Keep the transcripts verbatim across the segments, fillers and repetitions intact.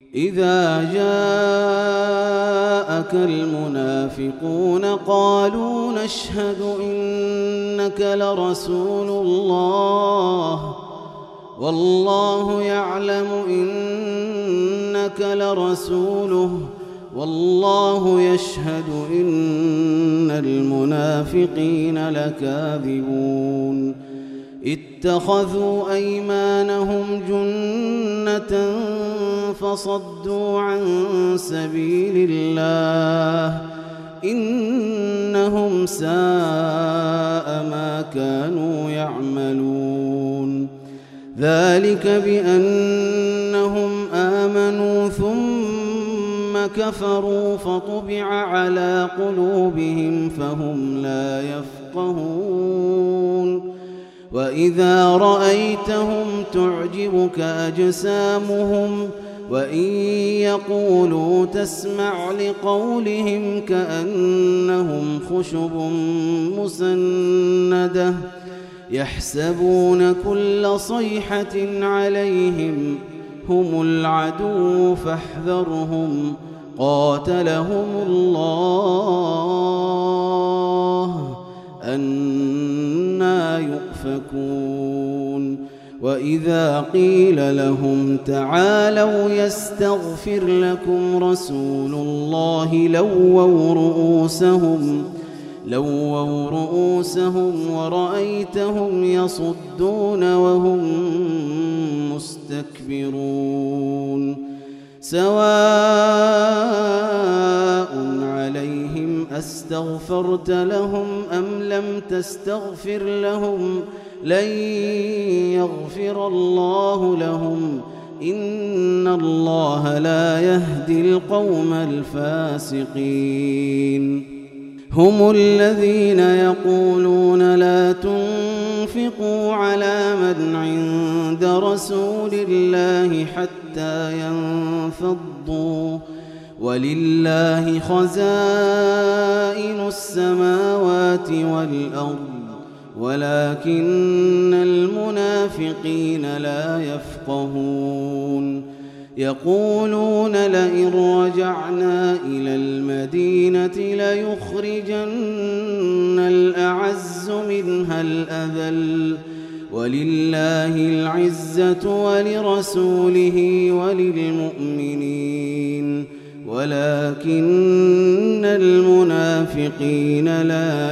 إذا جاءك المنافقون قالوا نشهد إنك لرسول الله والله يعلم إنك لرسوله والله يشهد إن المنافقين لكاذبون اتخذوا أيمانهم جنة فصدوا عن سبيل الله إنهم ساء ما كانوا يعملون ذلك بأنهم آمنوا ثم كفروا فطبع على قلوبهم فهم لا يفقهون وإذا رأيتهم تعجبك أجسامهم وإن يقولوا تسمع لقولهم كأنهم خشب مسندة يحسبون كل صيحة عليهم هم العدو فاحذرهم قاتلهم الله أنى يؤفكون وإذا قيل لهم تعالوا يستغفر لكم رسول الله لووا رؤوسهم لووا رؤوسهم ورأيتهم يصدون وهم مستكبرون سواء عليهم أستغفرت لهم أم لم تستغفر لهم لن يغفر الله لهم إن الله لا يهدي القوم الفاسقين هم الذين يقولون لا تنفقوا على من عند رسول الله حتى ينفضوا ولله خزائن السماوات والأرض ولكن المنافقين لا يفقهون يقولون لئن رجعنا إلى المدينة ليخرجن الأعز منها الأذل ولله العزة ولرسوله وللمؤمنين ولكن المنافقين لا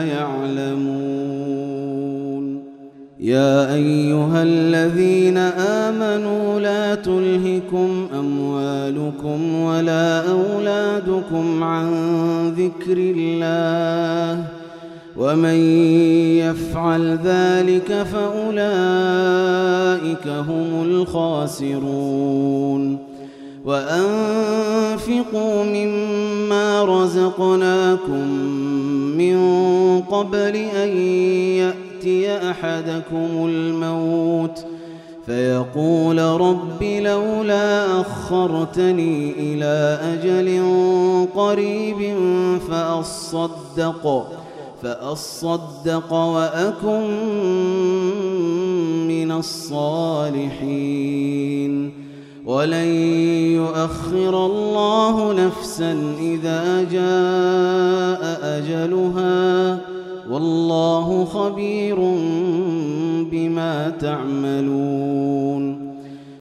يعلمون يا أيها الذين آمنوا لا تلهكم أموالكم ولا أولادكم عن ذكر الله ومن يفعل ذلك فأولئك هم الخاسرون وأنفقوا مما رزقناكم من قبل أن يأتي أحدكم الموت فيقول رب لولا أخرتني إلى أجل قريب فأصدق فأصدق وأكن من الصالحين ولن يؤخر الله نفسا إذا جاء أجلها والله خبير بما تعملون